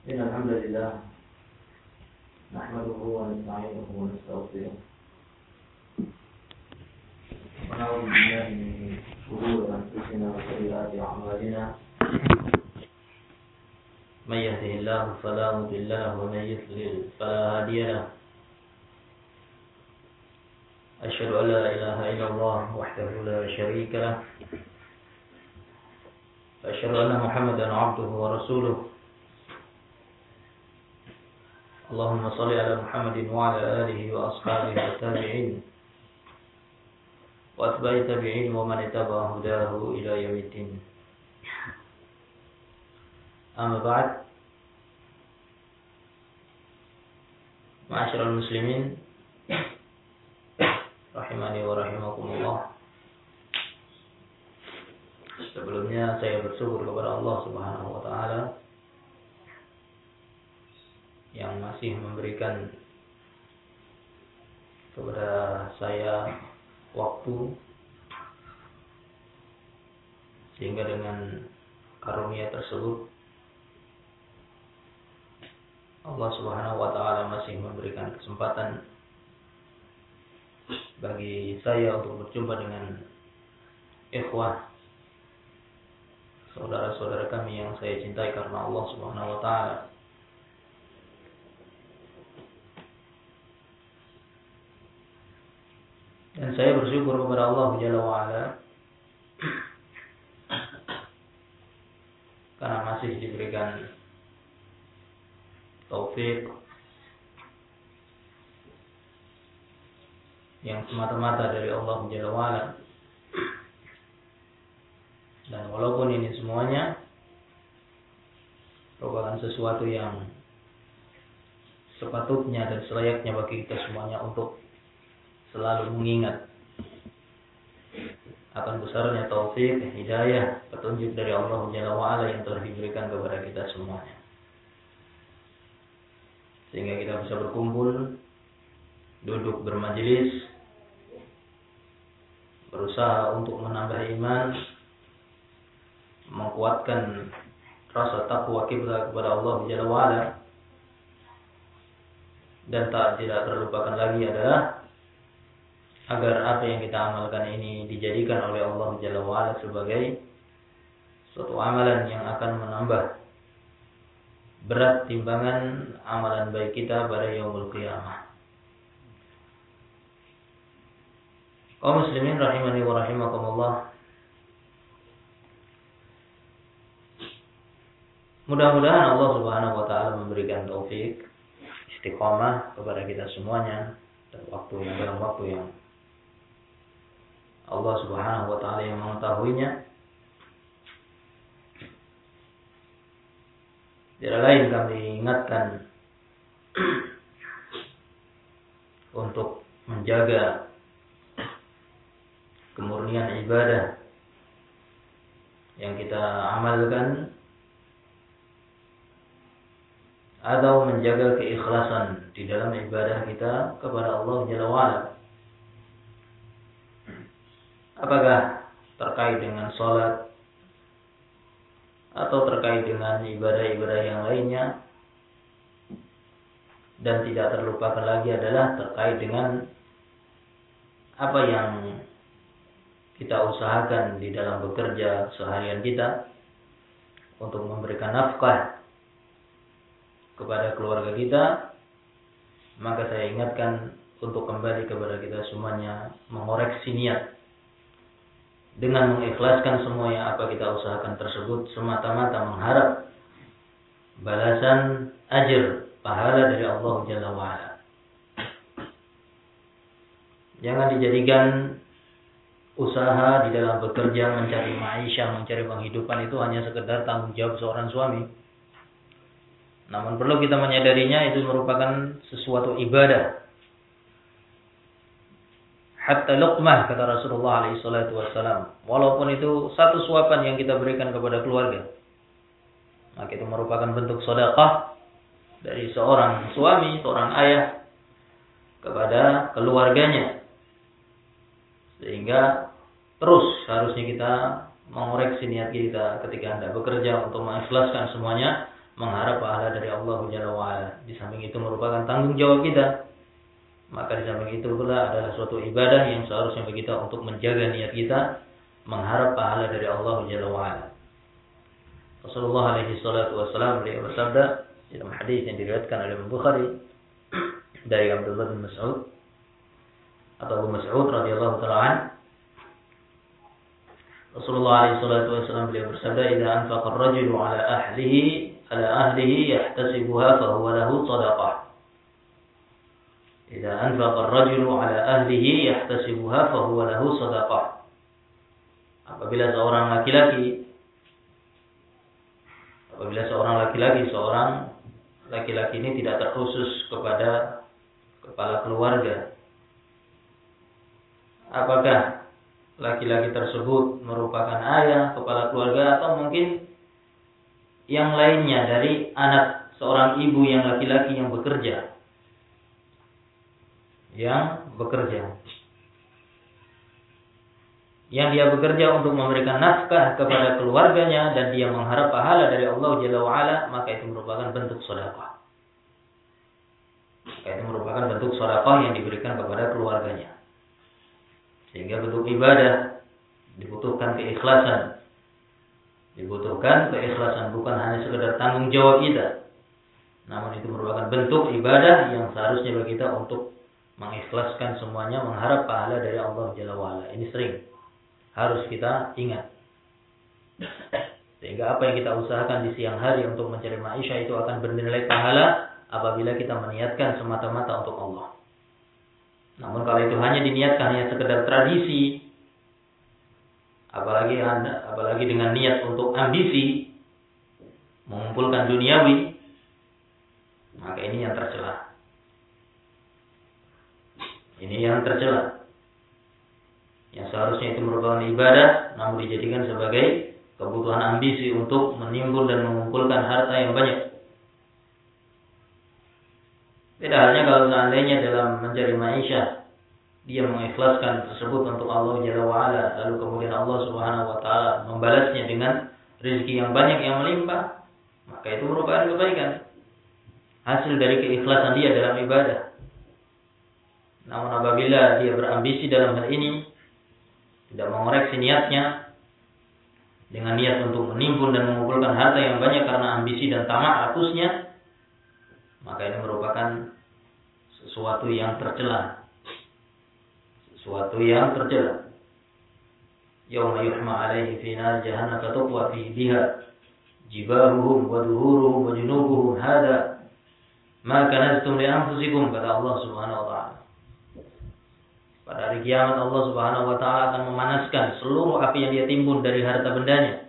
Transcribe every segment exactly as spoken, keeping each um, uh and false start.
إن الحمد لله نحمده ونستعينه ونستغفره ونعوذ بالله من شرور أنفسنا وسيئات أعمالنا من يهده الله فلا مضل له ومن يضلل فلا هادي له أشهد أن لا إله إلا الله وحده لا شريك له أشهد أن محمدا عبده ورسوله اللهم صل على محمد وعلى آله وأصحابه والتابعين وأتباع التابعين ومن اتبع هداه إلى يوم الدين. أما بعد، معاشر المسلمين rahimani wa rahimakumullah. Sebelumnya saya bersyukur kepada Allah Subhanahu wa taala yang masih memberikan kepada saya waktu sehingga dengan karunia tersebut Allah Subhanahu wa taala masih memberikan kesempatan bagi saya untuk berjumpa dengan ikhwah saudara-saudara kami yang saya cintai karena Allah Subhanahu wa taala. Dan saya bersyukur kepada Allah Jalla wa'ala karena masih diberikan taufik yang semata-mata dari Allah Jalla wa'ala. Dan walaupun ini semuanya merupakan sesuatu yang sepatutnya dan selayaknya bagi kita semuanya untuk selalu mengingat akan besarnya taufik, hidayah, petunjuk dari Allah Jalla wa'ala yang telah diberikan kepada kita semuanya, sehingga kita bisa berkumpul, duduk bermajelis, berusaha untuk menambah iman, menguatkan rasa takwa kita kepada Allah Jalla wa'ala, dan tak tidak terlupakan lagi adalah agar apa yang kita amalkan ini dijadikan oleh Allah Jalla wa'ala sebagai suatu amalan yang akan menambah berat timbangan amalan baik kita pada yaumul qiyamah. Kaum muslimin rahimani wa rahimakumullah, mudah-mudahan Allah Subhanahu wa taala memberikan taufik istiqomah kepada kita semuanya dan waktu yang dalam waktu yang Allah Subhanahu wa taala yang mengetahuinya. Tidak lain kami ingatkan untuk menjaga kemurnian ibadah yang kita amalkan atau menjaga keikhlasan di dalam ibadah kita kepada Allah Jalla wa'ala. Apakah terkait dengan sholat atau terkait dengan ibadah-ibadah yang lainnya, dan tidak terlupakan lagi adalah terkait dengan apa yang kita usahakan di dalam bekerja seharian kita untuk memberikan nafkah kepada keluarga kita. Maka saya ingatkan untuk kembali kepada kita semuanya mengoreksi niat dengan mengikhlaskan semua yang apa kita usahakan tersebut semata-mata mengharap balasan ajr pahala dari Allah Jalla wa'ala. Jangan dijadikan usaha di dalam bekerja mencari maisha, mencari penghidupan itu hanya sekedar tanggung jawab seorang suami. Namun perlu kita menyadarinya itu merupakan sesuatu ibadah. Hatta luqmah, kata Rasulullah alaihi salatu wassalam, walaupun itu satu suapan yang kita berikan kepada keluarga, maka itu merupakan bentuk sedekah dari seorang suami, seorang ayah kepada keluarganya. Sehingga terus harusnya kita mengoreksi niat kita ketika hendak bekerja untuk mengikhlaskan semuanya mengharap pahala dari Allah Jalla wa'ala. Di samping itu merupakan tanggung jawab kita. Maka di samping itu pula adalah suatu ibadah yang seharusnya bagi kita untuk menjaga niat kita, mengharap pahala dari Allah Jalla wa'ala. Rasulullah alaihi salatu wassalam beliau bersabda dalam hadis yang diriwayatkan oleh Imam Bukhari dari Abdullah bin Mas'ud atau Abu Mas'ud radhiyallahu ta'ala an, Rasulullah alaihi salatu wassalam beliau bersabda, "Idza anfaqa ar-rajulu 'ala ahlihi 'ala ahlihi yahtasibuha fa huwa lahu shadaqah." Idza anfaqa ar-rajulu 'ala ahlihi yahtasibuha fa huwa lahu shadaqah. Apabila seorang laki-laki apabila seorang laki-laki seorang laki-laki ini tidak terkhusus kepada kepala keluarga, apakah laki-laki tersebut merupakan ayah, kepala keluarga, atau mungkin yang lainnya dari anak seorang ibu yang laki-laki yang bekerja. Yang bekerja. Yang dia bekerja untuk memberikan nafkah kepada keluarganya dan dia mengharap pahala dari Allah Jalla wa'ala, maka itu merupakan bentuk sedekah. Maka itu merupakan bentuk sedekah yang diberikan kepada keluarganya. Sehingga bentuk ibadah dibutuhkan keikhlasan. Dibutuhkan keikhlasan, bukan hanya sekedar tanggung jawab kita. Namun itu merupakan bentuk ibadah yang seharusnya bagi kita untuk mengikhlaskan semuanya, mengharap pahala dari Allah Jalla wa'ala. Ini sering harus kita ingat. Sehingga apa yang kita usahakan di siang hari untuk mencari maisha itu akan bernilai pahala apabila kita meniatkan semata-mata untuk Allah. Namun kalau itu hanya diniatkan hanya sekedar tradisi, apalagi anda, apalagi dengan niat untuk ambisi, mengumpulkan duniawi, maka ini yang tercela. Ini yang tercela. Yang seharusnya itu merupakan ibadah, namun dijadikan sebagai kebutuhan ambisi untuk menimbul dan mengumpulkan harta yang banyak. Beda halnya kalau seandainya dalam mencari maisha dia mengikhlaskan tersebut untuk Allah Jalla wa'ala, lalu kemudian Allah Subhanahu wa ta'ala membalasnya dengan rezeki yang banyak yang melimpah, maka itu merupakan kebaikan, hasil dari keikhlasan dia dalam ibadah. Namun apabila dia berambisi dalam hal ini, tidak mengoreksi niatnya dengan niat untuk menimbun dan mengumpulkan harta yang banyak karena ambisi dan tamak rakusnya, maka ini merupakan sesuatu yang tercela. Sesuatu yang tercela. Yauma yuhma 'alaihi fi nar jahannam fataqwa fi biha jibahuhum wa dhuhuruhum wa junubuhum hada ma kanaztum li anfusikum, kata Allah Subhanahu wa ta'ala. Pada hari kiamat Allah Subhanahu wa ta'ala akan memanaskan seluruh api yang dia timbun dari harta bendanya.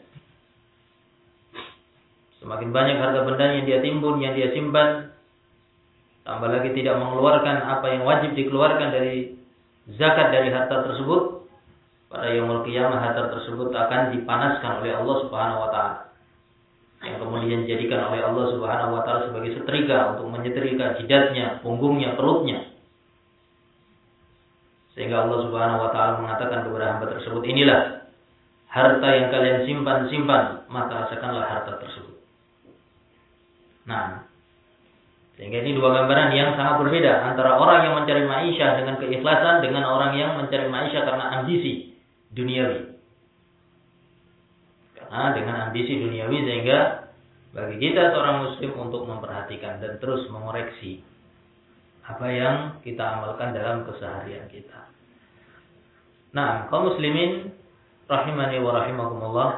Semakin banyak harta bendanya yang dia timbun, yang dia simpan, tambah lagi tidak mengeluarkan apa yang wajib dikeluarkan dari zakat dari harta tersebut, pada yaumul qiyamah harta tersebut akan dipanaskan oleh Allah Subhanahu wa ta'ala, yang kemudian dijadikan oleh Allah Subhanahu wa ta'ala sebagai setrika untuk menyetrika jidatnya, punggungnya, perutnya. Sehingga Allah Subhanahu wa ta'ala mengatakan kepada hamba tersebut, inilah harta yang kalian simpan-simpan, maka rasakanlah harta tersebut. Nah, sehingga ini dua gambaran yang sangat berbeda antara orang yang mencari maisha dengan keikhlasan dengan orang yang mencari maisha karena ambisi duniawi. Karena dengan ambisi duniawi sehingga bagi kita seorang muslim untuk memperhatikan dan terus mengoreksi apa yang kita amalkan dalam keseharian kita. Nah, kaum muslimin rahimani wa rahimakumullah,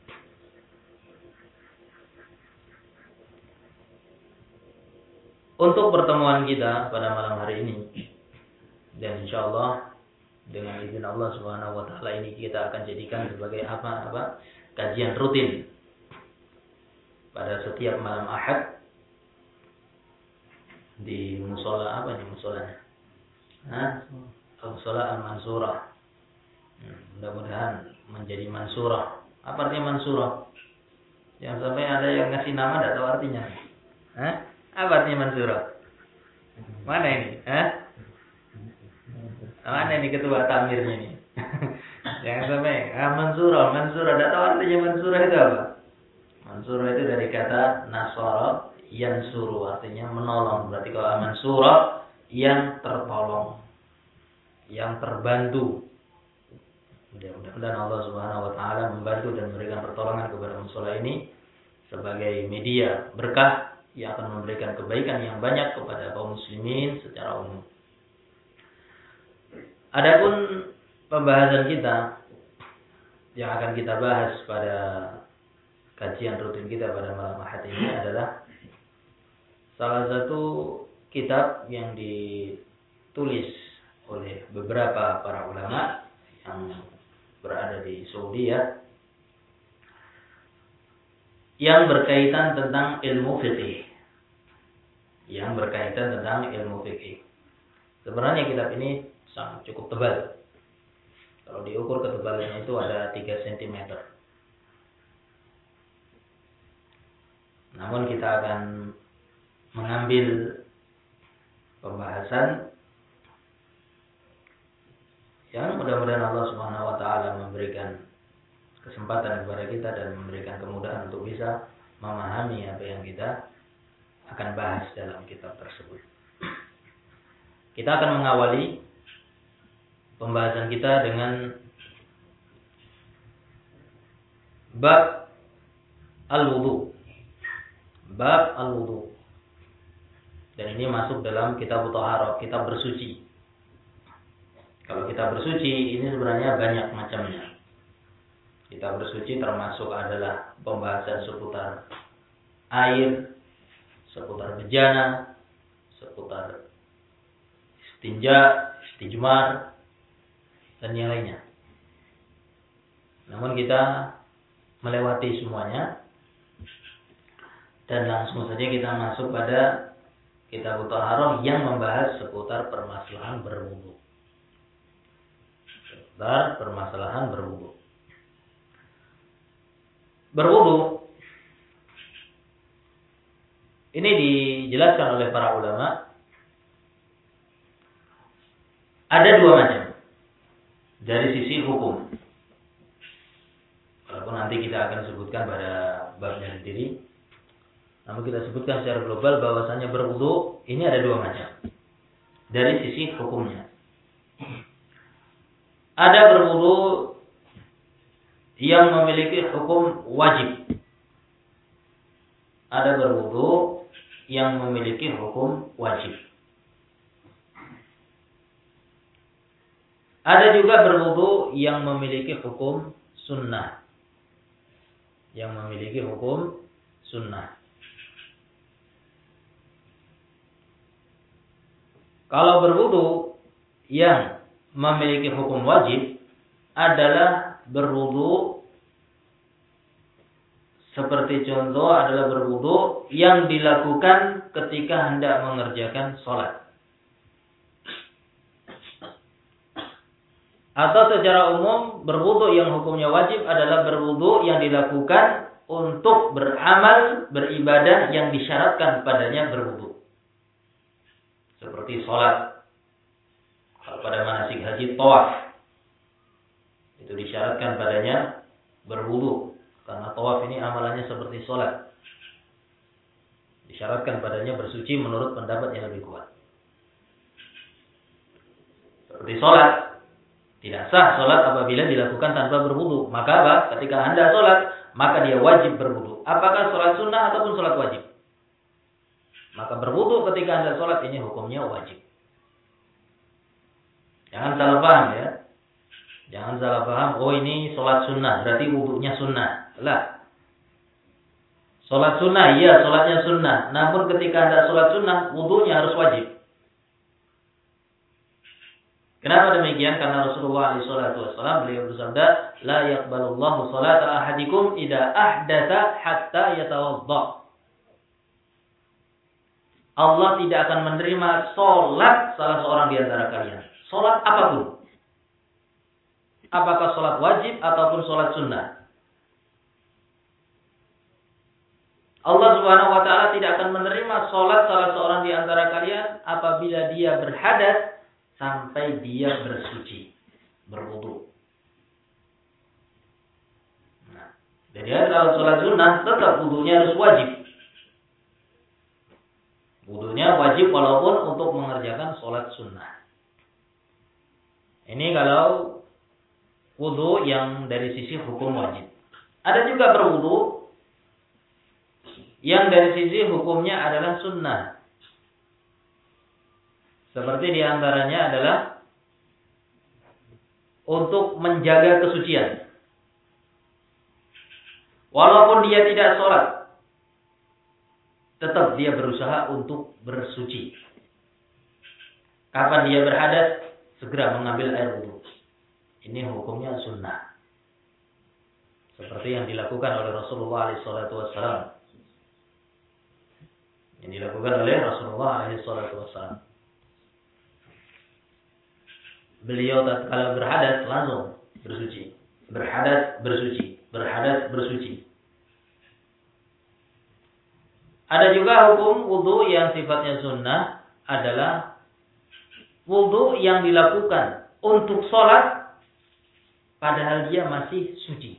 untuk pertemuan kita pada malam hari ini, dan insyaallah dengan izin Allah Subhanahu wa ta'ala ini kita akan jadikan sebagai apa apa kajian rutin pada setiap malam Ahad di musola apa nih musolanya? Hah? Musola Al-Mansurah. Mudah-mudahan menjadi mansurah. Apa artinya mansurah? Jangan sampai ada yang ngasih nama tidak tahu artinya. Hah? Apa artinya mansurah? Mana ini? Hah? Mana ini ketua tamirnya ini? Jangan sampai ah, mansurah, mansurah. Tidak tahu artinya mansurah itu apa? Mansura itu dari kata nasara yansuru, artinya menolong. Berarti kalau mansura yang tertolong, yang terbantu. Mudah-mudahan Allah Subhanahu wa taala membantu dan memberikan pertolongan kepada musola ini sebagai media berkah yang akan memberikan kebaikan yang banyak kepada kaum muslimin secara umum. Adapun pembahasan kita yang akan kita bahas pada kajian rutin kita pada malam Ahad ini adalah salah satu kitab yang ditulis oleh beberapa para ulama yang berada di Saudi ya, yang berkaitan tentang ilmu fikih. Yang berkaitan tentang ilmu fikih. Sebenarnya kitab ini sangat cukup tebal. Kalau diukur ketebalannya itu ada tiga sentimeter. Namun kita akan mengambil pembahasan yang mudah-mudahan Allah Subhanahu wa taala memberikan kesempatan kepada kita dan memberikan kemudahan untuk bisa memahami apa yang kita akan bahas dalam kitab tersebut. Kita akan mengawali pembahasan kita dengan bab al-wudu. Bab al-wudu. Dan ini masuk dalam kitab Thaharah, kitab bersuci. Kalau kita bersuci ini sebenarnya banyak macamnya. Kita bersuci termasuk adalah pembahasan seputar air, seputar bejana, seputar istinja, istijmar, dan yang lainnya. Namun kita melewati semuanya dan langsung saja kita masuk pada kitab Thaharah yang membahas seputar permasalahan berwudu. Seputar permasalahan berwudu. Berwudu ini dijelaskan oleh para ulama ada dua macam dari sisi hukum. Walaupun nanti kita akan sebutkan pada babnya sendiri, namun kita sebutkan secara global bahwasanya berwudu ini ada dua macam dari sisi hukumnya. Ada berwudu yang memiliki hukum wajib. Ada berwudu yang memiliki hukum wajib. Ada juga berwudu yang memiliki hukum sunnah. Yang memiliki hukum sunnah. Kalau berwudu yang memiliki hukum wajib adalah berwudu seperti contoh adalah berwudu yang dilakukan ketika hendak mengerjakan sholat. Atau secara umum berwudu yang hukumnya wajib adalah berwudu yang dilakukan untuk beramal, beribadah yang disyaratkan padanya berwudu. Seperti sholat. Kalau pada manasik haji tawaf, itu disyaratkan padanya berwudu. Karena tawaf ini amalannya seperti sholat. Disyaratkan padanya bersuci menurut pendapat yang lebih kuat. Seperti sholat. Tidak sah sholat apabila dilakukan tanpa berwudu. Maka apa? Ketika Anda sholat, maka dia wajib berwudu. Apakah sholat sunnah ataupun sholat wajib? Maka berwudu ketika Anda sholat ini hukumnya wajib. Jangan salah paham ya. Jangan salah paham, oh ini sholat sunnah, berarti wudunya sunnah. Lah. Sholat sunnah, iya sholatnya sunnah. Namun ketika Anda sholat sunnah, wudunya harus wajib. Kenapa demikian? Karena Rasulullah shallallahu alaihi wasallam beliau bersabda, "La yaqbalullahu sholata ahadikum idza ahdatsa hatta yatawadda." Allah tidak akan menerima sholat salah seorang di antara kalian. Sholat apapun. Apakah sholat wajib ataupun sholat sunnah. Allah Subhanahu wa taala tidak akan menerima sholat salah seorang di antara kalian apabila dia berhadas sampai dia bersuci, berwudu. Nah, Jadi kalau sholat sunnah tetap wudunya harus wajib. Wudunya wajib walaupun untuk mengerjakan sholat sunnah. Ini kalau wudu yang dari sisi hukum wajib. Ada juga berwudu yang dari sisi hukumnya adalah sunnah. Seperti diantaranya adalah untuk menjaga kesucian. Walaupun dia tidak sholat, tetap dia berusaha untuk bersuci. Kapan dia berhadas, segera mengambil air wudu. Ini hukumnya sunnah. Seperti yang dilakukan oleh Rasulullah shallallahu alaihi wasallam. Yang dilakukan oleh Rasulullah shallallahu alaihi wasallam. Beliau tatkala berhadas langsung bersuci. Berhadas bersuci. Berhadas bersuci. Ada juga hukum wudu yang sifatnya sunnah adalah wudu yang dilakukan untuk sholat padahal dia masih suci.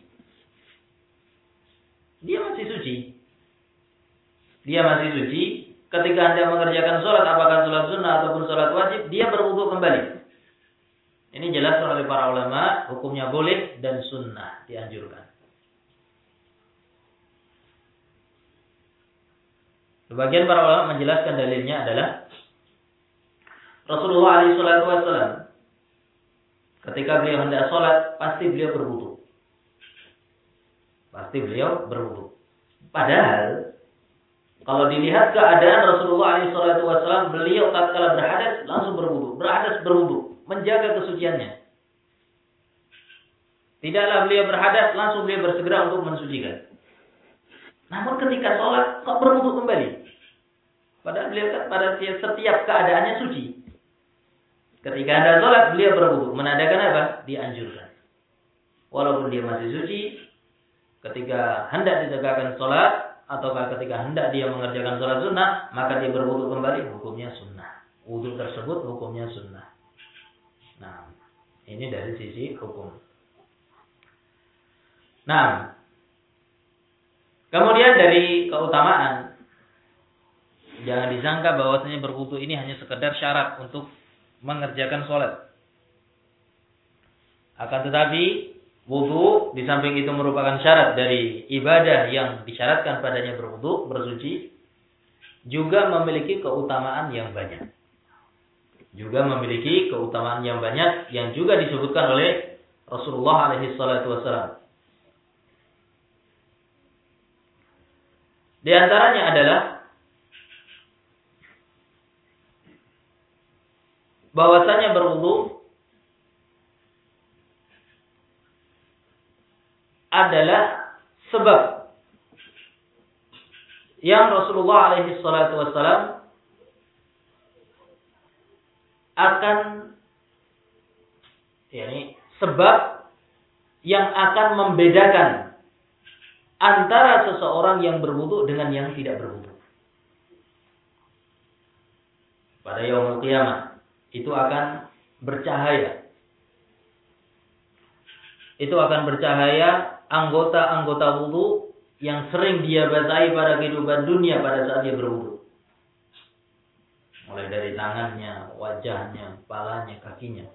Dia masih suci. Dia masih suci. Ketika Anda mengerjakan sholat, apakah sholat sunnah ataupun sholat wajib, dia berwudu kembali. Ini jelas oleh para ulama, hukumnya boleh dan sunnah dianjurkan. Sebagian para ulama menjelaskan dalilnya adalah Rasulullah shallallahu alaihi wasallam ketika beliau hendak sholat, pasti beliau berwudu. Pasti beliau berwudu. Padahal kalau dilihat keadaan Rasulullah shallallahu alaihi wasallam, beliau tatkala berhadas langsung berwudu, berhadas berwudu, menjaga kesuciannya. Tidaklah beliau berhadas langsung beliau bersegera untuk mensucikan. Namun ketika sholat kok berwudu kembali. Padahal beliau kan pada setiap keadaannya suci. Ketika Anda sholat beliau berwudu, menandakan apa? Dianjurkan. Walaupun dia masih suci, ketika hendak ditegakkan sholat atau ketika hendak dia mengerjakan sholat sunnah, maka dia berwudu kembali, hukumnya sunnah. Wudu tersebut hukumnya sunnah. Nah, ini dari sisi hukum. Nah, kemudian dari keutamaan, jangan disangka bahwasanya berwudu ini hanya sekedar syarat untuk mengerjakan sholat. Akan tetapi wudu di samping itu merupakan syarat dari ibadah yang disyaratkan padanya berwudu, bersuci, juga memiliki keutamaan yang banyak. Juga memiliki keutamaan yang banyak yang juga disebutkan oleh Rasulullah alaihi salatu wasallam. Di antaranya adalah bahwasanya berwudu adalah sebab yang Rasulullah alaihi salatu wasallam akan yakni sebab yang akan membedakan antara seseorang yang berwudu dengan yang tidak berwudu. Pada yaumul qiyamah itu akan bercahaya. Itu akan bercahaya anggota-anggota wudu yang sering dia basahi pada kehidupan dunia pada saat dia berwudu. Mulai dari tangannya, wajahnya, kepalanya, kakinya.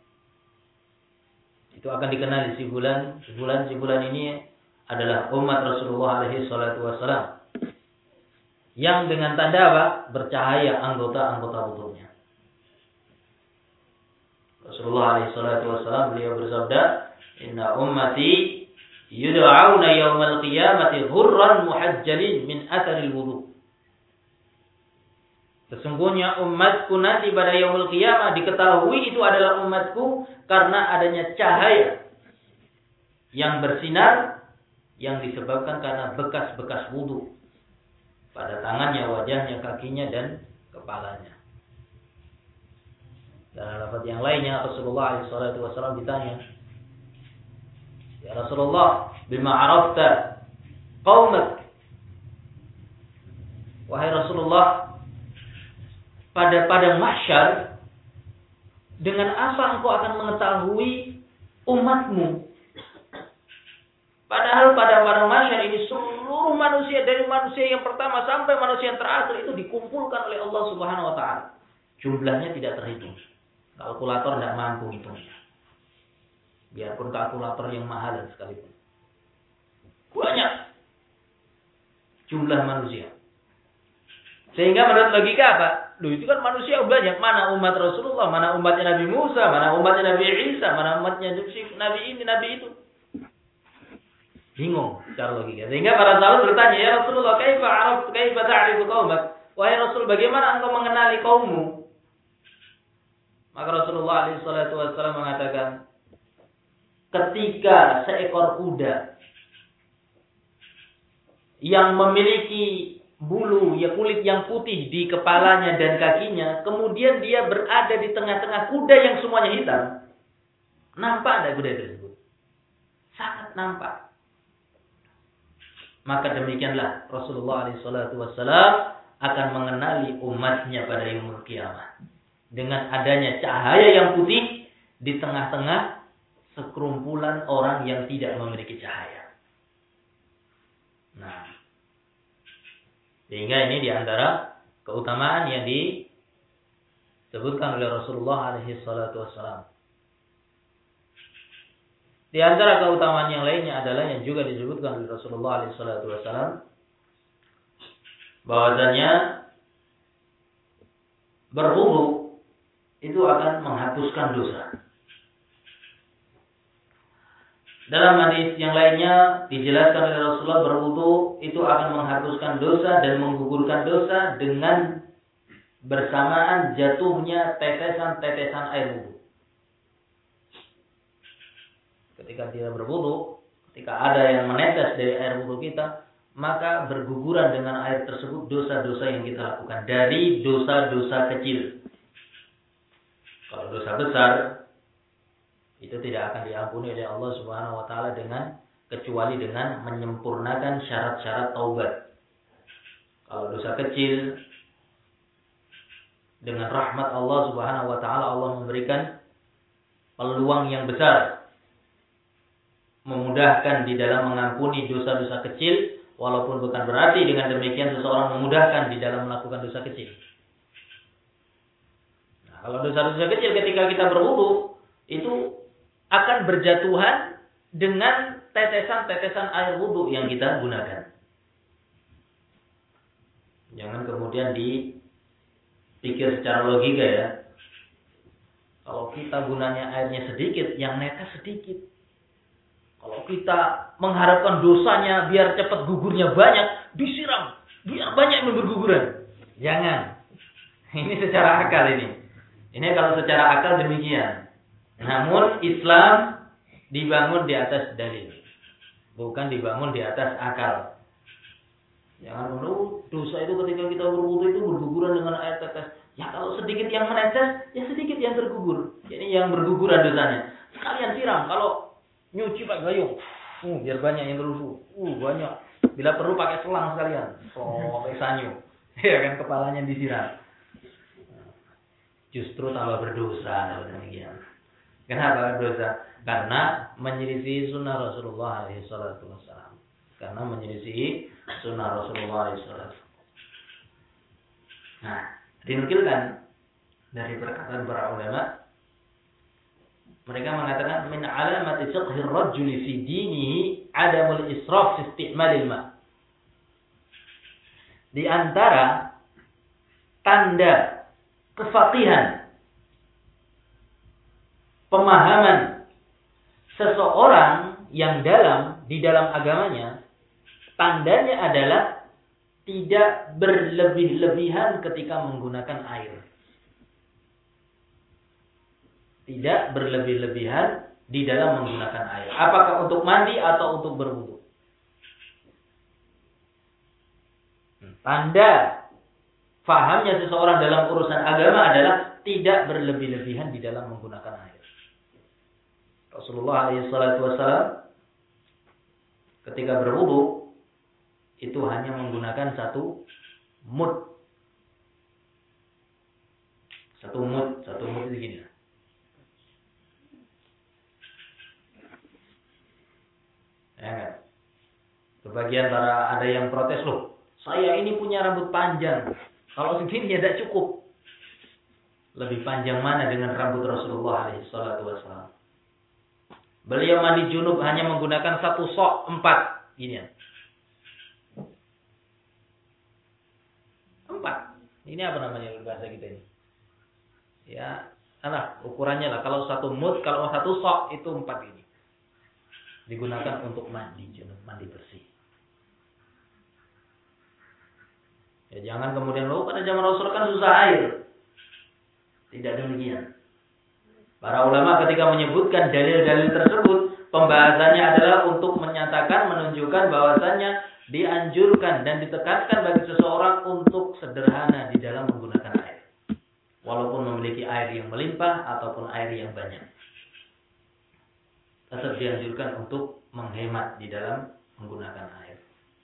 Itu akan dikenali si bulan, si bulan, si bulan ini adalah umat Rasulullah alaihi salatu wassalam. Yang dengan tanda apa? Bercahaya anggota-anggota wudunya. Rasulullah alaihi salatu wassalam beliau bersabda, "Inna ummati yud'auna yaumal qiyamati ghurran muhajjalin min atharil wudu." Sesungguhnya umatku nanti pada yaumul qiyamah diketahui itu adalah umatku karena adanya cahaya yang bersinar yang disebabkan karena bekas-bekas wudu pada tangannya, wajahnya, kakinya dan kepalanya. Dalam lafaz yang lainnya Rasulullah shallallahu alaihi wasallam ditanya, "Ya Rasulullah, bima arafta qaumak?" Wahai Rasulullah, pada padang mahsyar dengan apa engkau akan mengetahui umatmu? Padahal pada padang mahsyar ini seluruh manusia dari manusia yang pertama sampai manusia yang terakhir itu dikumpulkan oleh Allah Subhanahu wa taala. Jumlahnya tidak terhitung. Kalkulator tidak mampu hitungnya. Biarpun kalkulator yang mahal sekalipun. Banyak jumlah manusia. Sehingga menurut logika apa? Loh, itu kan manusia banyak. Mana umat Rasulullah, mana umatnya Nabi Musa, mana umatnya Nabi Isa, mana umatnya Nabi ini, Nabi itu. Bingung cara logika. Sehingga para sahabat bertanya, "Ya Rasulullah, kaifa araf, kaifa ta'rifu qaumak?" Wahai Rasul, bagaimana engkau mengenali kaummu? Maka Rasulullah alaihi salatu wasallam mengatakan, ketika seekor kuda yang memiliki bulu, ya kulit yang putih di kepalanya dan kakinya, kemudian dia berada di tengah-tengah kuda yang semuanya hitam. Nampak tidak kuda tersebut? Sangat nampak. Maka demikianlah Rasulullah alaihi salatu wasallam akan mengenali umatnya pada yaumul qiyamah. Dengan adanya cahaya yang putih di tengah-tengah sekerumpulan orang yang tidak memiliki cahaya. Nah, sehingga ini diantara keutamaan yang disebutkan oleh Rasulullah alaihi salatu wassalam. Di antara keutamaan yang lainnya adalah yang juga disebutkan oleh Rasulullah alaihi salatu wassalam, bahwasanya berwudu itu akan menghapuskan dosa. Dalam hadis yang lainnya dijelaskan oleh Rasulullah, berwudu itu akan menghapuskan dosa dan menggugurkan dosa dengan bersamaan jatuhnya tetesan-tetesan air wudu. Ketika dia berwudu, ketika ada yang menetes dari air wudu kita, maka berguguran dengan air tersebut dosa-dosa yang kita lakukan dari dosa-dosa kecil. Kalau dosa besar itu tidak akan diampuni oleh Allah Subhanahu wa taala dengan kecuali dengan menyempurnakan syarat-syarat taubat. Kalau dosa kecil, dengan rahmat Allah Subhanahu wa taala Allah memberikan peluang yang besar, memudahkan di dalam mengampuni dosa-dosa kecil, walaupun bukan berarti dengan demikian seseorang memudahkan di dalam melakukan dosa kecil. Nah, kalau dosa-dosa kecil ketika kita berwudu itu akan berjatuhan dengan tetesan-tetesan air wudu yang kita gunakan. Jangan kemudian dipikir secara logika ya. Kalau kita gunanya airnya sedikit, yang netes sedikit. Kalau kita mengharapkan dosanya biar cepat gugurnya banyak, disiram, biar banyak yang berguguran. Jangan. Ini secara akal ini. Ini kalau secara akal demikian. Namun Islam dibangun di atas dalil, bukan dibangun di atas akal. Jangan dulu dosa itu ketika kita berwudu itu berguguran dengan air tetes. Ya kalau sedikit yang menetes, ya sedikit yang tergugur. Jadi yang berguguran dosanya. Sekalian siram. Kalau nyuci pakai gayung, uh, biar banyak yang terusuk. Uh, banyak. Bila perlu pakai selang sekalian. Oh, pakai sanyu. Ya kan kepalanya disiram. Justru tambah berdosa demikian. Kenapa berdosa? Karena menyelisih sunnah Rasulullah alaihi salatu wassalam. Karena menyelisih sunnah Rasulullah alaihi salatu. Nah, dinukilkan dari perkataan para ulama, mereka mengatakan min alamati fiqhir rajuli fi dinihi adamul israf fi isti'malil ma. Di antara tanda kefaqihan, pemahaman seseorang yang dalam di dalam agamanya, tandanya adalah tidak berlebih-lebihan ketika menggunakan air. Tidak berlebih-lebihan di dalam menggunakan air. Apakah untuk mandi atau untuk berwudu. Tanda fahamnya seseorang dalam urusan agama adalah tidak berlebih-lebihan di dalam menggunakan air. Rasulullah alaihi salatu wassalam ketika berwudu itu hanya menggunakan satu mud. Satu mud, satu mud itu gini. Ya, sebagian para ada yang protes, loh, saya ini punya rambut panjang. Kalau segini ya tidak cukup. Lebih panjang mana dengan rambut Rasulullah alaihi salatu wassalam? Beliau mandi junub hanya menggunakan satu sok empat. Gini ya. Empat. Ini apa namanya bahasa kita ini? Ya, nah, ukurannya lah. Kalau satu mud, kalau satu sok itu empat ini. Digunakan untuk mandi junub, mandi bersih. Ya jangan kemudian lo pada zaman Rasul kan susah air. Tidak demikian. Para ulama ketika menyebutkan dalil-dalil tersebut, pembahasannya adalah untuk menyatakan, menunjukkan bahwasannya dianjurkan dan ditekankan bagi seseorang untuk sederhana di dalam menggunakan air. Walaupun memiliki air yang melimpah ataupun air yang banyak. Tetap dianjurkan untuk menghemat di dalam menggunakan air.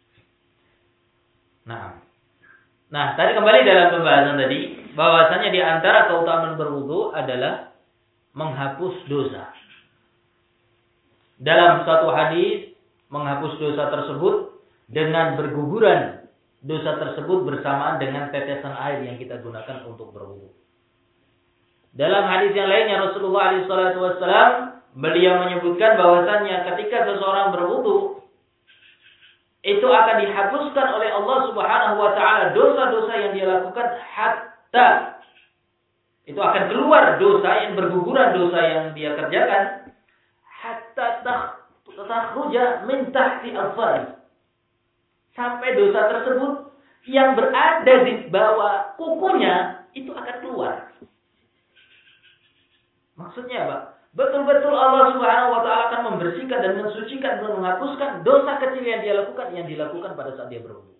Nah, nah tadi kembali dalam pembahasan tadi, bahwasanya di antara keutamaan berwudu adalah menghapus dosa. Dalam satu hadis, menghapus dosa tersebut dengan berguguran dosa tersebut bersamaan dengan tetesan air yang kita gunakan untuk berwudu. Dalam hadis yang lainnya Rasulullah shallallahu alaihi wasallam beliau menyebutkan bahwasannya ketika seseorang berwudu itu akan dihapuskan oleh Allah Subhanahu wa taala dosa-dosa yang dia lakukan, hatta itu akan keluar dosa yang berguguran dosa yang dia kerjakan, hatta takhruja min tahti al-fari, sampai dosa tersebut yang berada di bawah kukunya itu akan keluar. Maksudnya apa? Betul-betul Allah Subhanahu wa taala akan membersihkan dan mensucikan dan menghapuskan dosa kecil yang dia lakukan yang dilakukan pada saat dia berwudu.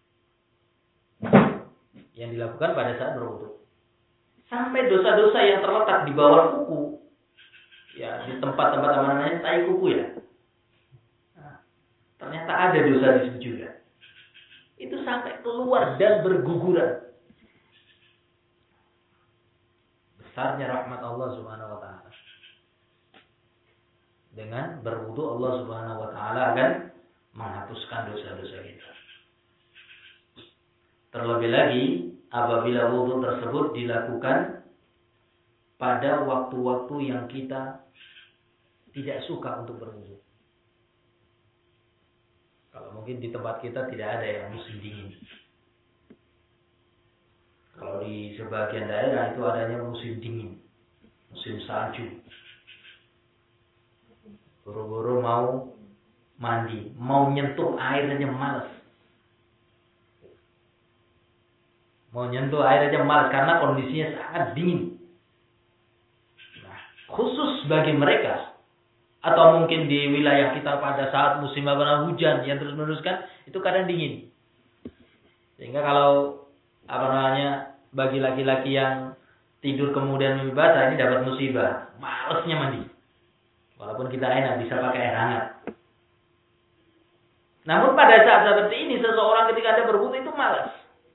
Yang dilakukan pada saat berwudu. Sampai dosa-dosa yang terletak di bawah kuku. Ya, di tempat-tempat namanya tai kuku ya. Nah, ternyata ada dosa di situ juga. Itu sampai keluar dan berguguran. Besarnya rahmat Allah Subhanahu wa taala. Dengan berwudu Allah Subhanahu wa taala akan menghapuskan dosa-dosa kita. Terlebih lagi apabila wudu tersebut dilakukan pada waktu-waktu yang kita tidak suka untuk berwudu. Kalau mungkin di tempat kita tidak ada yang musim dingin. Kalau di sebagian daerah itu adanya musim dingin, musim salju. Buru-buru mau mandi, mau nyentuh air aja malas. Mau nyentuh air aja malas karena kondisinya sangat dingin. Nah, khusus bagi mereka atau mungkin di wilayah kita pada saat musim apa hujan yang terus meneruskan itu kadang dingin. Sehingga kalau apa namanya bagi laki-laki yang tidur kemudian mimpi basah ini dapat musibah, malasnya mandi. Walaupun kita enak bisa pakai air hangat. Namun pada saat seperti ini seseorang ketika ada berwudu itu malas.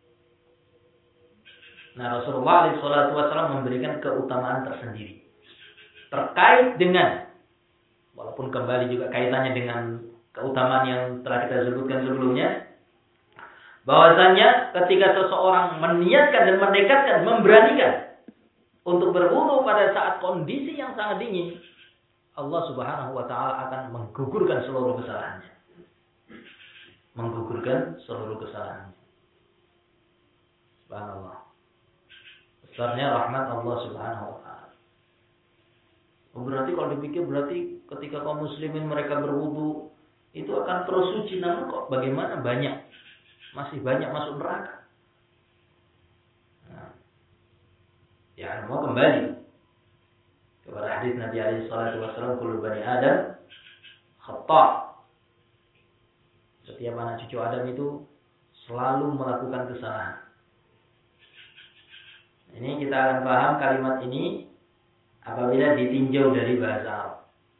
Nah, Rasulullah shallallahu alaihi wasallam memberikan keutamaan tersendiri terkait dengan, walaupun kembali juga kaitannya dengan keutamaan yang telah kita sebutkan sebelumnya, bahwasanya ketika seseorang meniatkan dan menekatkan, memberanikan untuk berwudu pada saat kondisi yang sangat dingin, Allah Subhanahu wa taala akan menggugurkan seluruh kesalahannya. Menggugurkan seluruh kesalahannya. Subhanallah. Besarnya rahmat Allah Subhanahu wa taala. Berarti kalau dipikir berarti ketika kaum muslimin mereka berwudu itu akan terus suci, namun kok bagaimana banyak masih banyak masuk neraka. Nah, ya mau kembali kepada hadis Nabi alaihi salatu wasallam, kullu bani Adam khata'. Setiap anak cucu Adam itu selalu melakukan kesalahan. Ini kita akan paham kalimat ini apabila ditinjau dari bahasa Arab.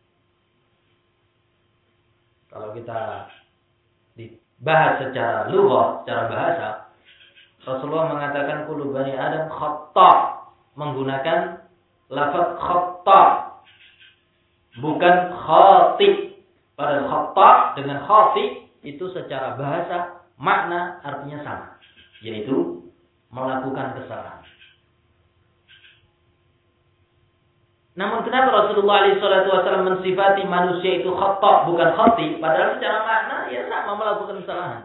Kalau kita dibahas secara lughah, secara bahasa, Rasulullah mengatakan kullu bani Adam khata', menggunakan lafaz khata', bukan khati'. Pada khata' dengan khati' itu secara bahasa, makna artinya sama, yaitu melakukan kesalahan. Namun kenapa Rasulullah shallallahu alaihi wasallam mensifati manusia itu khata' bukan khati, padahal secara makna ya sama, melakukan kesalahan.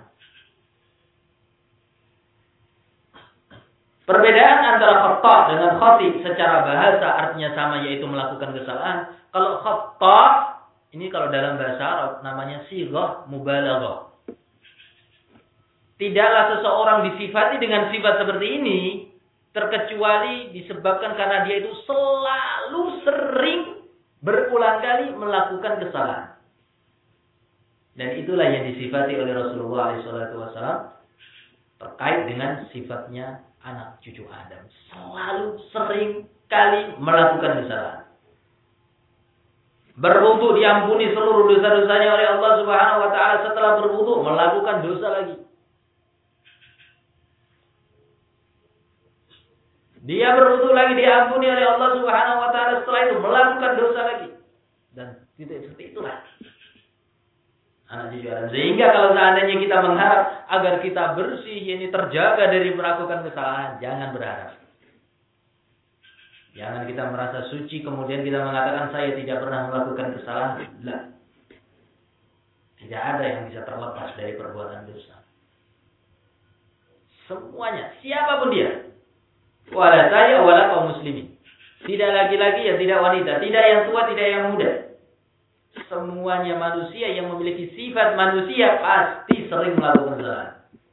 Perbedaan antara khata' dengan khati secara bahasa artinya sama, yaitu melakukan kesalahan. Kalau khata' ini kalau dalam bahasa Arab namanya sighah mubalaghah. Tidaklah seseorang disifati dengan sifat seperti ini terkecuali disebabkan karena dia itu selalu sering berulang kali melakukan kesalahan. Dan itulah yang disifati oleh Rasulullah shallallahu alaihi wasallam terkait dengan sifatnya anak cucu Adam. Selalu sering kali melakukan kesalahan. Berwudu diampuni seluruh dosa-dosanya oleh Allah Subhanahu wa taala, setelah berwudu melakukan dosa lagi. Dia berwudu lagi diampuni oleh Allah Subhanahu wa taala, setelah itu melakukan dosa lagi. Dan tidak seperti itulah anak cucu Adam. Sehingga kalau seandainya kita mengharap agar kita bersih, ini terjaga dari melakukan kesalahan, jangan berharap. Jangan kita merasa suci kemudian kita mengatakan saya tidak pernah melakukan kesalahan. Lah. Tidak ada yang bisa terlepas dari perbuatan dosa. Semuanya, siapapun dia. Wala saya, wala kaum muslimin. Tidak laki-laki, ya tidak wanita. Tidak yang tua, tidak yang muda. Semuanya manusia yang memiliki sifat manusia pasti sering melakukan kesalahan.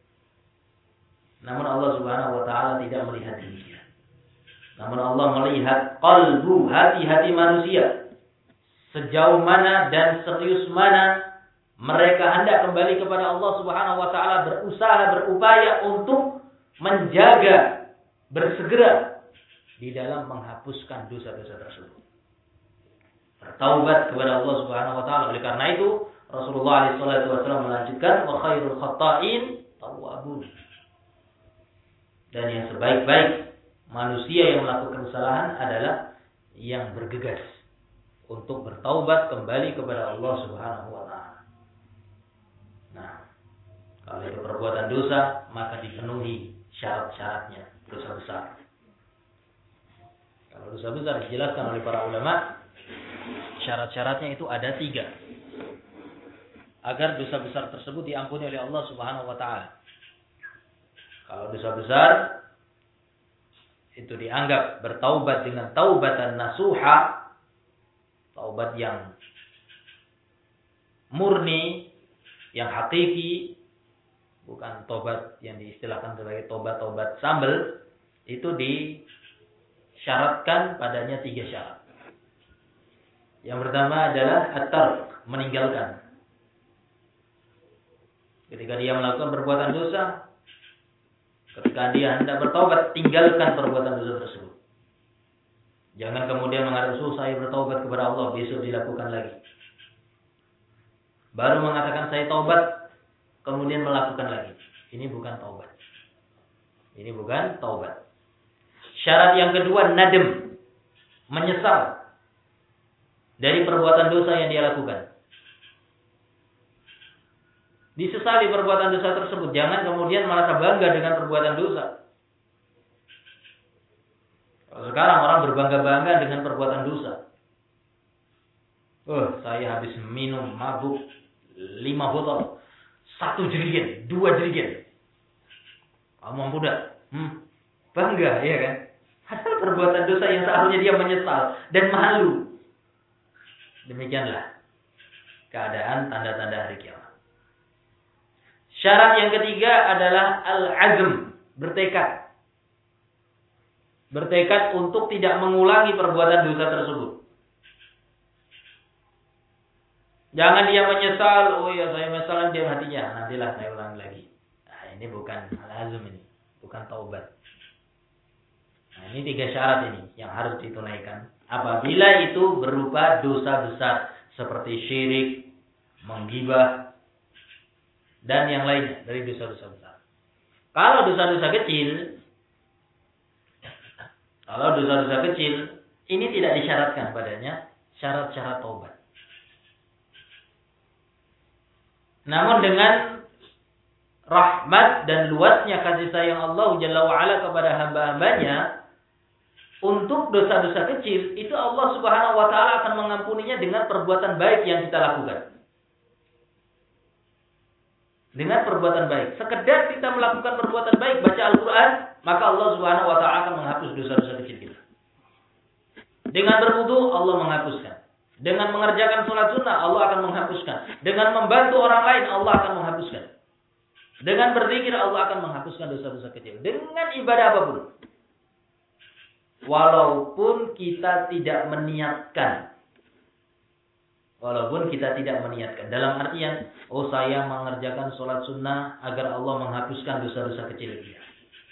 Namun Allah Subhanahu wa taala tidak melihat demikian. Namun Allah melihat qalbu, hati-hati manusia. Sejauh mana dan serius mana mereka hendak kembali kepada Allah Subhanahu wa taala, berusaha, berupaya untuk menjaga, bersegera di dalam menghapuskan dosa-dosa tersebut. Bertaubat kepada Allah Subhanahu wa taala. Oleh karena itu Rasulullah shallallahu alaihi wasallam melanjutkan wa khairul khata'in tawwabun. Dan yang sebaik-baik manusia yang melakukan kesalahan adalah yang bergegas untuk bertaubat kembali kepada Allah Subhanahu wa taala. Nah, kalau itu perbuatan dosa, maka dipenuhi syarat-syaratnya, dosa besar. Kalau dosa besar dijelaskan oleh para ulama, syarat-syaratnya itu ada tiga. Agar dosa besar tersebut diampuni oleh Allah Subhanahu wa taala. Kalau dosa besar itu dianggap bertaubat dengan taubatan nasuha, taubat yang murni, yang hakiki, bukan tobat yang diistilahkan sebagai tobat-tobat sambel. Itu disyaratkan padanya tiga syarat. Yang pertama adalah at-tark, meninggalkan. Ketika dia melakukan perbuatan dosa, ketika dia hendak bertaubat, tinggalkan perbuatan dosa tersebut. Jangan kemudian mengatakan, "Oh, saya bertaubat kepada Allah, besok dilakukan lagi." Baru mengatakan saya taubat, kemudian melakukan lagi. Ini bukan taubat. Ini bukan taubat. Syarat yang kedua, nadem, menyesal dari perbuatan dosa yang dia lakukan. Disesali perbuatan dosa tersebut. Jangan kemudian merasa bangga dengan perbuatan dosa. Kalau sekarang orang berbangga-bangga dengan perbuatan dosa. Oh, saya habis minum mabuk lima botol. Satu jerigen, dua jerigen. Kamu mampu dah? Hmm, bangga, ya kan? Padahal perbuatan dosa yang seharusnya dia menyesal dan malu. Demikianlah keadaan tanda-tanda hari kiamat. Syarat yang ketiga adalah al-azm, bertekad. Bertekad untuk tidak mengulangi perbuatan dosa tersebut. Jangan dia menyesal, oh ya saya menyesal diam hatinya, nantilah saya ulangi lagi. Nah, ini bukan al-azm, ini bukan taubat. Nah, ini tiga syarat ini yang harus ditunaikan. Apabila itu berupa dosa besar seperti syirik, menggibah, dan yang lainnya dari dosa-dosa besar. Kalau dosa-dosa kecil, kalau dosa-dosa kecil, ini tidak disyaratkan padanya syarat-syarat taubat. Namun dengan rahmat dan luasnya kasih sayang Allah Jalla wa'ala kepada hamba-hambanya, untuk dosa-dosa kecil, itu Allah Subhanahu wa ta'ala akan mengampuninya dengan perbuatan baik yang kita lakukan. Dengan perbuatan baik. Sekedar kita melakukan perbuatan baik, baca Al-Quran, maka Allah Subhanahu wa ta'ala akan menghapus dosa-dosa kecil kita. Dengan berwudu, Allah menghapuskan. Dengan mengerjakan sholat sunnah, Allah akan menghapuskan. Dengan membantu orang lain, Allah akan menghapuskan. Dengan berzikir, Allah akan menghapuskan dosa-dosa kecil. Dengan ibadah apapun. Walaupun kita tidak meniatkan. Walaupun kita tidak meniatkan. Dalam artian, oh saya mengerjakan sholat sunnah agar Allah menghapuskan dosa-dosa kecil dia.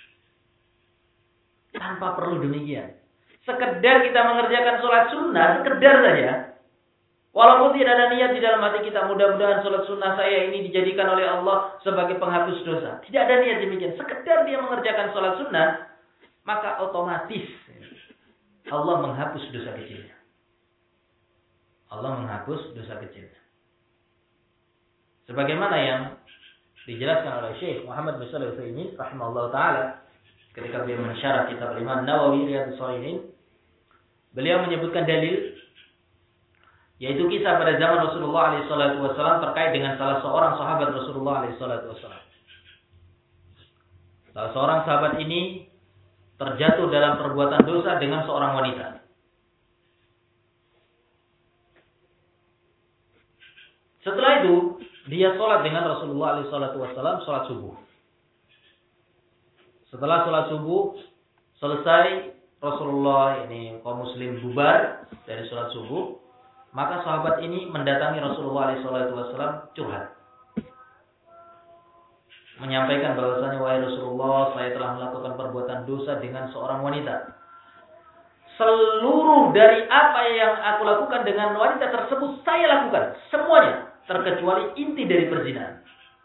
Tanpa perlu demikian. Sekedar kita mengerjakan sholat sunnah, sekedar saja. Walaupun tidak ada niat di dalam hati kita, mudah-mudahan sholat sunnah saya ini dijadikan oleh Allah sebagai penghapus dosa. Tidak ada niat demikian. Sekedar dia mengerjakan sholat sunnah, maka otomatis Allah menghapus dosa kecilnya. Allah menghapus dosa kecilnya. Sebagaimana yang dijelaskan oleh Syekh Muhammad bin Shalih Al-Utsaimin rahimahullah taala ketika beliau mensyarah kitab Imam Nawawi Riyadhus Shalihin, beliau menyebutkan dalil, yaitu kisah pada zaman Rasulullah alaihi salatu wasallam terkait dengan salah seorang sahabat Rasulullah alaihi salatu wasallam. Salah seorang sahabat ini terjatuh dalam perbuatan dosa dengan seorang wanita. Setelah itu, dia sholat dengan Rasulullah alaihi salatu wasallam, sholat subuh. Setelah sholat subuh selesai, Rasulullah ini kaum muslim bubar dari sholat subuh, maka sahabat ini mendatangi Rasulullah alaihi salatu wasallam curhat. Menyampaikan bahwasanya, wahai Rasulullah, saya telah melakukan perbuatan dosa dengan seorang wanita. Seluruh dari apa yang aku lakukan dengan wanita tersebut saya lakukan semuanya, terkecuali inti dari perzinahan.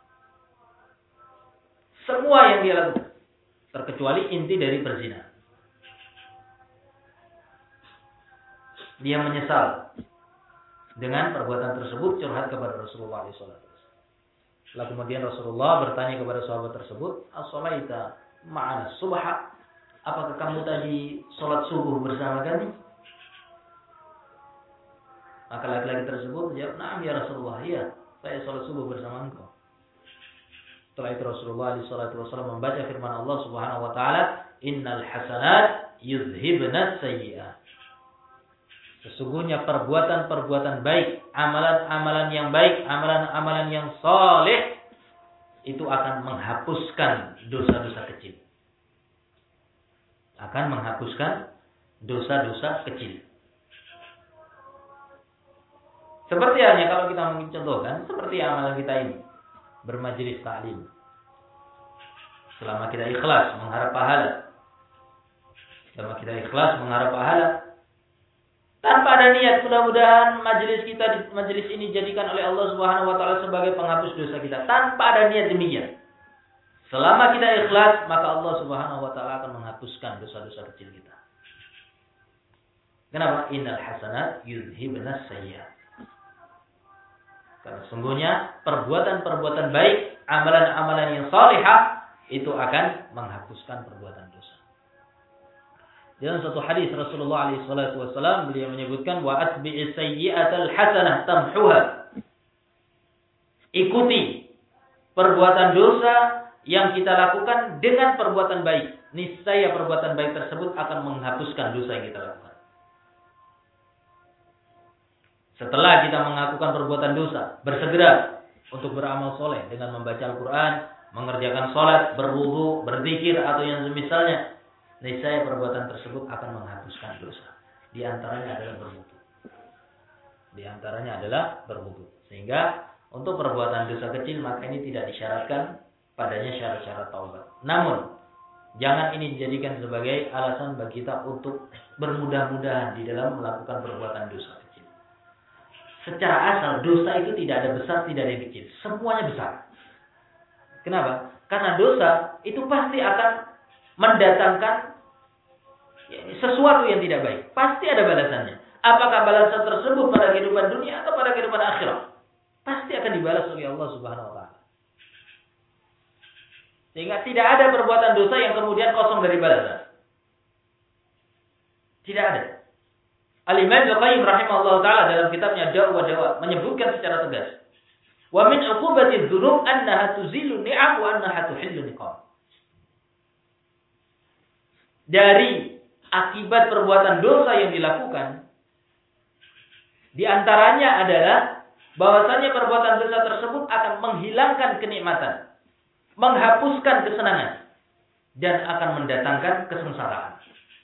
Semua yang dia lakukan terkecuali inti dari perzinahan. Dia menyesal dengan perbuatan tersebut, curhat kepada Rasulullah shallallahu alaihi wasallam. Lalu kemudian Rasulullah bertanya kepada sahabat tersebut, "As-shalaita ma'ana subha?" Apakah kamu tadi sholat subuh bersama kami? Maka laki-laki tersebut menjawab, "Na'am ya Rasulullah, iya, saya sholat subuh bersama engkau." Setelah itu Rasulullah shallallahu alaihi wasallam membaca firman Allah Subhanahu wa taala, "Innal hasanat yuzhibna sayyi'at." Sesungguhnya perbuatan-perbuatan baik, amalan-amalan yang baik, amalan-amalan yang saleh itu akan menghapuskan dosa-dosa kecil. Akan menghapuskan dosa-dosa kecil. Seperti halnya kalau kita mencontohkan, seperti amalan kita ini, bermajelis ta'lim. Selama kita ikhlas mengharap pahala, selama kita ikhlas mengharap pahala, tanpa ada niat, mudah-mudahan majelis kita, majelis ini dijadikan oleh Allah Subhanahu wa taala sebagai penghapus dosa kita. Tanpa ada niat demikian. Selama kita ikhlas, maka Allah Subhanahu wa taala akan menghapuskan dosa-dosa kecil kita. Kenapa? Innal hasanat yuzhibna sayyi'at. Karena sungguhnya perbuatan-perbuatan baik, amalan-amalan yang salihah itu akan menghapuskan perbuatan dosa. Dalam satu hadis Rasulullah alaihi salatu wasallam beliau menyebutkan, wa atbi'is sayyi'atal hasanah tamhuha. Ikuti perbuatan dosa yang kita lakukan dengan perbuatan baik. Niscaya perbuatan baik tersebut akan menghapuskan dosa yang kita lakukan. Setelah kita melakukan perbuatan dosa, bersegera untuk beramal soleh dengan membaca Al-Quran, mengerjakan sholat, berwudu, berzikir atau yang semisalnya. Niscaya perbuatan tersebut akan menghapuskan dosa. Di antaranya adalah berwudu. Di antaranya adalah berwudu. Sehingga untuk perbuatan dosa kecil maka ini tidak disyaratkan padanya syarat-syarat taubat. Namun jangan ini dijadikan sebagai alasan bagi kita untuk bermudah-mudahan di dalam melakukan perbuatan dosa kecil. Secara asal dosa itu tidak ada besar, tidak ada yang kecil. Semuanya besar. Kenapa? Karena dosa itu pasti akan mendatangkan sesuatu yang tidak baik. Pasti ada balasannya. Apakah balasan tersebut pada kehidupan dunia atau pada kehidupan akhirat? pasti akan dibalas oleh Allah Subhanahu wa taala. Sehingga tidak ada perbuatan dosa yang kemudian kosong dari balasan. Tidak ada. Al-Imam Al-Qayyim rahimahullah ta'ala dalam kitabnya Da'u wa Dawa menyebutkan secara tegas. Wa min uqubati dzunub annaha tuzilu ni'am wa annaha tuhillu niqam. Dari akibat perbuatan dosa yang dilakukan, di antaranya adalah bahwasanya perbuatan dosa tersebut akan menghilangkan kenikmatan, menghapuskan kesenangan, dan akan mendatangkan kesengsaraan.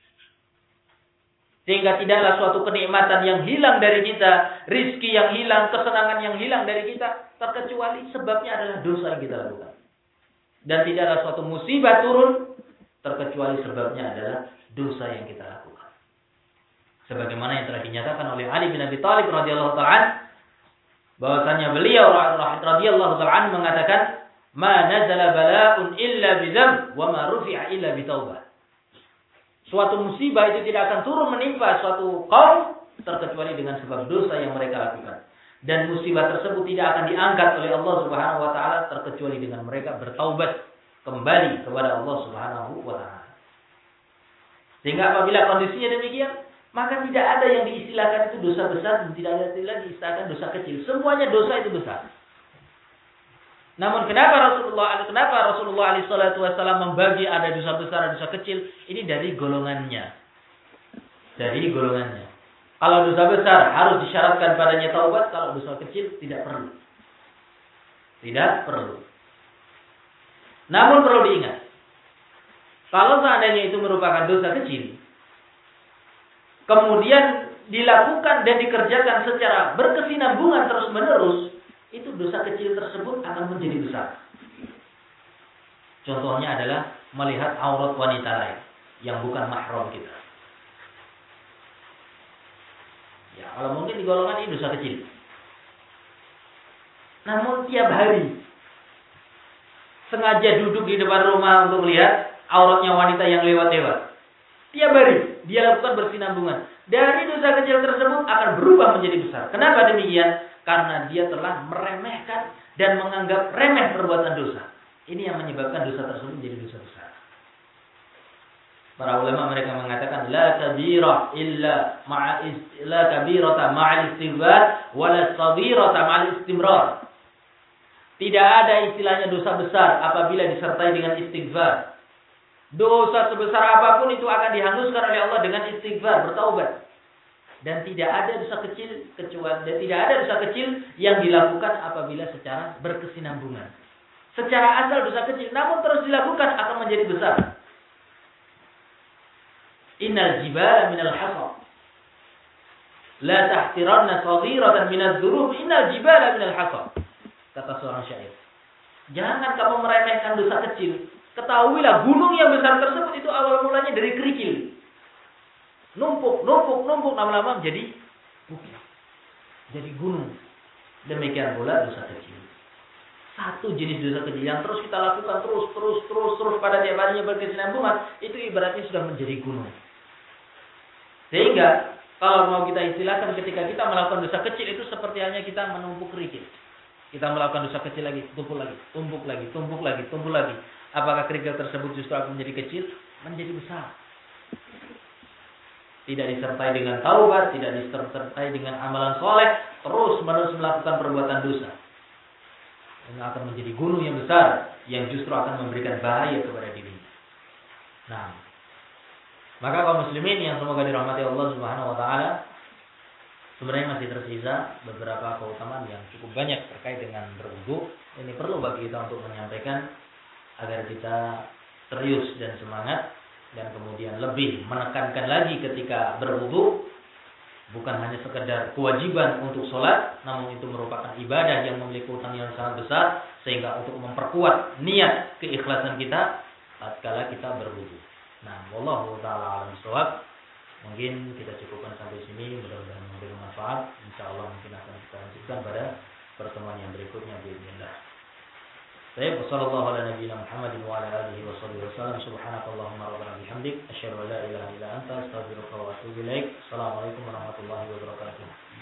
Sehingga tidaklah suatu kenikmatan yang hilang dari kita, rizki yang hilang, kesenangan yang hilang dari kita, terkecuali sebabnya adalah dosa yang kita lakukan. Dan tidaklah suatu musibah turun, terkecuali sebabnya adalah dosa yang kita lakukan. Sebagaimana yang telah dinyatakan oleh Ali bin Abi Thalib radhiyallahu ta'ala, bahwasanya beliau radhiyallahu ta'ala mengatakan, "Ma nazala bala'un illa bidzamb wa ma rufi'a illa bitaubah." Suatu musibah itu tidak akan turun menimpa suatu kaum terkecuali dengan sebab dosa yang mereka lakukan. Dan musibah tersebut tidak akan diangkat oleh Allah Subhanahu wa taala terkecuali dengan mereka bertaubat kembali kepada Allah Subhanahu wa taala. Sehingga apabila kondisinya demikian, maka tidak ada yang diistilahkan itu dosa besar dan tidak ada yang diistilahkan dosa kecil. Semuanya dosa itu besar. Namun kenapa Rasulullah kenapa Rasulullah alaihi salatu wasallam membagi ada dosa besar dan dosa kecil? Ini dari golongannya. Dari golongannya. Kalau dosa besar harus disyaratkan padanya taubat, kalau dosa kecil tidak perlu. Tidak perlu. Namun perlu diingat, kalau seandainya itu merupakan dosa kecil, kemudian dilakukan dan dikerjakan secara berkesinambungan terus-menerus, itu dosa kecil tersebut akan menjadi besar. Contohnya adalah melihat aurat wanita lain yang bukan mahram kita. Ya, kalau mungkin di golongan ini dosa kecil. Namun tiap hari sengaja duduk di depan rumah untuk melihat auratnya wanita yang lewat-lewat. Tiap hari dia lakukan bersinambungan. Dari dosa kecil tersebut akan berubah menjadi besar. Kenapa demikian? Karena dia telah meremehkan dan menganggap remeh perbuatan dosa. Ini yang menyebabkan dosa tersebut menjadi dosa besar. Para ulama mereka mengatakan la kabira illa ma'a la kabirata ma'al istighfar wa la saghirata ma'al istimrar. Tidak ada istilahnya dosa besar apabila disertai dengan istighfar. Dosa sebesar apapun itu akan dihanguskan oleh Allah dengan istighfar, bertaubat. Dan tidak ada dosa kecil kecuali dan tidak ada dosa kecil yang dilakukan apabila secara berkesinambungan. Secara asal dosa kecil, namun terus dilakukan akan menjadi besar. Innal jibala minal hasa. La tahtiranna saghiratan minadz dzunub, innal jibala minal hasa. Kata seorang syair. Jangan kamu meremehkan dosa kecil. Ketahuilah gunung yang besar tersebut itu awal mulanya dari kerikil. Numpuk, numpuk, numpuk, lama-lama menjadi bukit. Jadi gunung. Demikian pula dosa kecil. Satu jenis dosa kecil yang terus kita lakukan terus, terus, terus, terus pada tiap harinya berkesinambungan, itu ibaratnya sudah menjadi gunung. Sehingga kalau mau kita istilahkan ketika kita melakukan dosa kecil itu seperti halnya kita menumpuk kerikil. Kita melakukan dosa kecil lagi, tumpuk lagi, tumpuk lagi, tumpuk lagi, tumpuk lagi. Apakah kerikil tersebut justru akan menjadi kecil? Menjadi besar. Tidak disertai dengan taubat, tidak disertai dengan amalan soleh, terus menerus melakukan perbuatan dosa. Ini akan menjadi gunung yang besar, yang justru akan memberikan bahaya kepada diri. Nah, maka kaum muslimin yang semoga dirahmati Allah Subhanahu Wa Taala, sebenarnya masih tersisa beberapa keutamaan yang cukup banyak terkait dengan berwudu. Ini perlu bagi kita untuk menyampaikan agar kita serius dan semangat. Dan kemudian lebih menekankan lagi ketika berwudu, bukan hanya sekedar kewajiban untuk sholat, namun itu merupakan ibadah yang memiliki keutamaan yang sangat besar, sehingga untuk memperkuat niat keikhlasan kita tatkala kita berwudu. Nah, wallahu ta'ala alam shawab. Mungkin kita cukupkan sampai sini, mudah-mudahan memberi manfaat. Insyaallah mungkin akan kita lanjutkan pada pertemuan yang berikutnya bismillah. Baik, sallallahu ala nabiyina Muhammadin wa ala alihi wa sahbihi wasallam. Subhanakallahumma rabbana bihamdik asyhadu an la ilaha illa anta astaghfiruka wa atubu ilaik. Assalamualaikum warahmatullahi wabarakatuh.